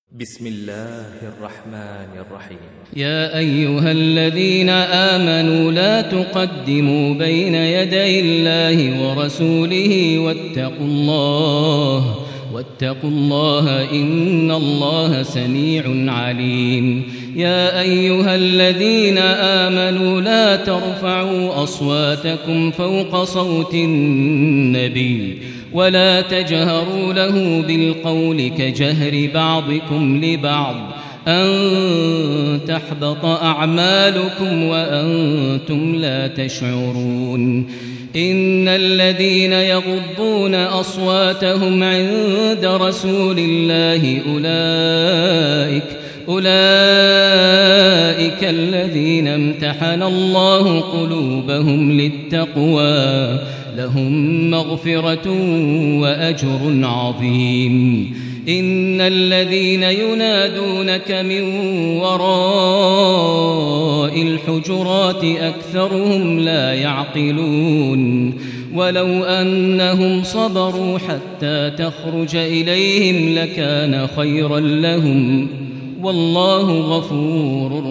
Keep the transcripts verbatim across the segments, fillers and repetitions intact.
بسم الله الرحمن الرحيم. يا أيها الذين آمنوا لا تقدموا بين يدي الله ورسوله واتقوا الله واتقوا الله إن الله سميع عليم. يا أيها الذين آمنوا لا ترفعوا أصواتكم فوق صوت النبي ولا تجهروا له بالقول كجهر بعضكم لبعض أن تحبط أعمالكم وأنتم لا تشعرون. إن الذين يغضون أصواتهم عند رسول الله أولئك أولئك الذين امتحن الله قلوبهم للتقوى لهم مغفرة وأجر عظيم. إن الذين ينادونك من وراء الحجرات أكثرهم لا يعقلون. ولو أنهم صبروا حتى تخرج إليهم لكان خيرا لهم والله غفور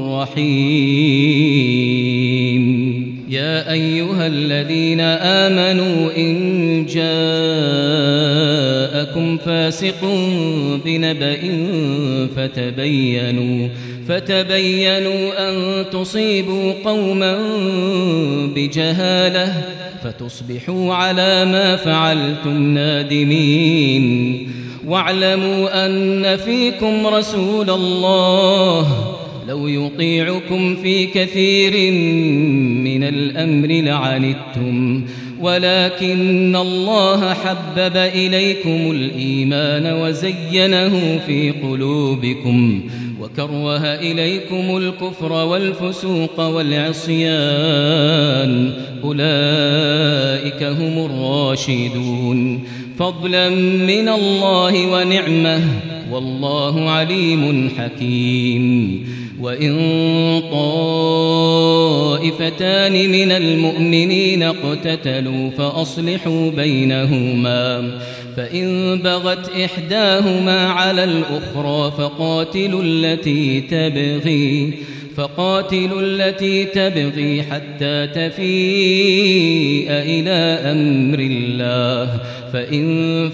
رحيم. يا أيها الذين آمنوا إن جاءكم فاسق بنبأ فتبينوا فتبينوا أن تصيبوا قوما بجهالة فتصبحوا على ما فعلتم نادمين. واعلموا أن فيكم رسول الله لو يطيعكم في كثير من الأمر لعنتم ولكن الله حبب إليكم الإيمان وزينه في قلوبكم وكره إليكم الكفر والفسوق والعصيان أولئك هم الراشدون فضلا من الله ونعمه والله عليم حكيم. وإن طائفتان من المؤمنين اقتتلوا فأصلحوا بينهما فإن بغت إحداهما على الأخرى فقاتلوا التي تبغي فقاتلوا التي تبغي حتى تفيء إلى أمر الله فإن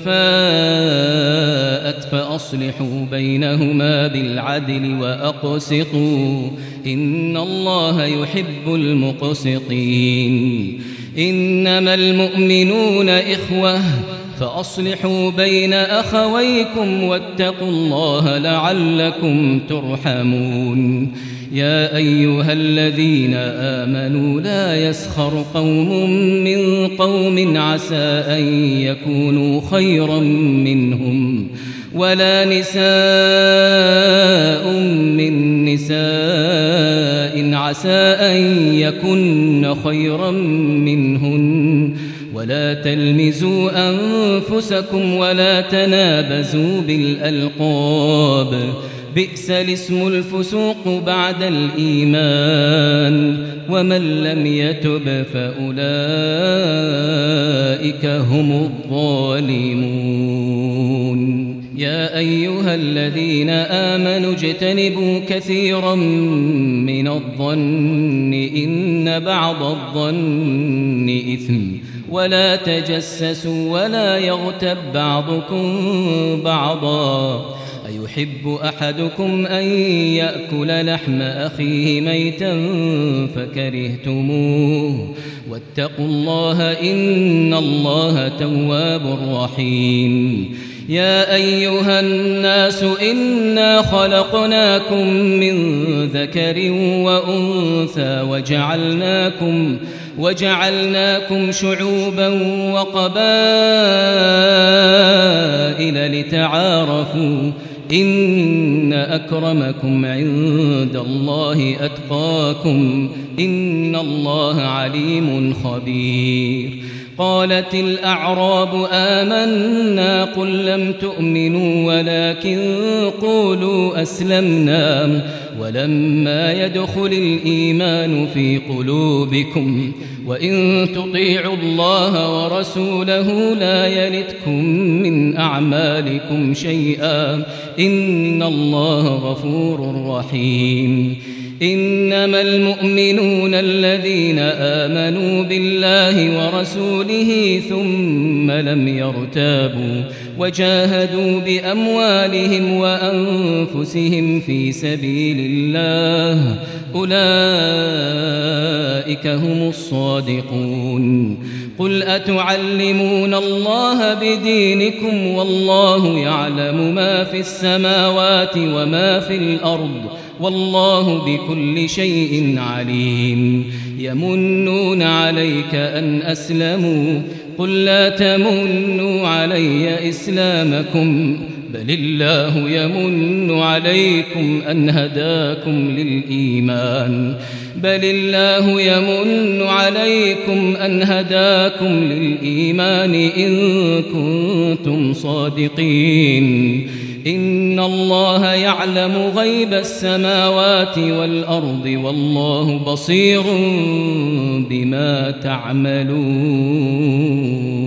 فاءت فأصلحوا بينهما بالعدل وأقسطوا إن الله يحب المقسطين. إنما المؤمنون إخوة فأصلحوا بين أخويكم واتقوا الله لعلكم ترحمون. يا أيها الذين آمنوا لا يسخر قوم من قوم عسى أن يكونوا خيرا منهم ولا نساء من نساء عسى أن يكن خيرا منهن ولا تلمزوا أنفسكم ولا تنابزوا بالألقاب بئس الاسم الفسوق بعد الإيمان ومن لم يتب فأولئك هم الظالمون. يا أيها الذين آمنوا اجتنبوا كثيرا من الظن إن بعض الظن إثم ولا تجسسوا ولا يغتب بعضكم بعضا أيحب أحدكم أن يأكل لحم أخيه ميتا فكرهتموه واتقوا الله إن الله تواب رحيم. يا أيها الناس إنا خلقناكم من ذكر وأنثى وجعلناكم وجعلناكم شعوبا وقبائل لتعارفوا إن أكرمكم عند الله أتقاكم إن الله عليم خبير. قالت الأعراب آمنا قل لم تؤمنوا ولكن قولوا أسلمنا ولما يدخل الإيمان في قلوبكم وإن تطيعوا الله ورسوله لا يلتكم من أعمالكم شيئا إن الله غفور رحيم إنما المؤمنون الذين آمنوا بالله ورسوله ثم لم يرتابوا وجاهدوا بأموالهم وأنفسهم في سبيل الله أولئك هم الصادقون قل أتعلمون الله بدينكم والله يعلم ما في السماوات وما في الأرض والله بكل شيء عليم يمنون عليك أن أسلموا قل لا تمنوا علي إسلامكم بل الله يمن عليكم أن هداكم للإيمان بل الله يمن عليكم أن هداكم للإيمان إن كنتم صادقين إن الله يعلم غيب السماوات والأرض والله بصير بما تعملون.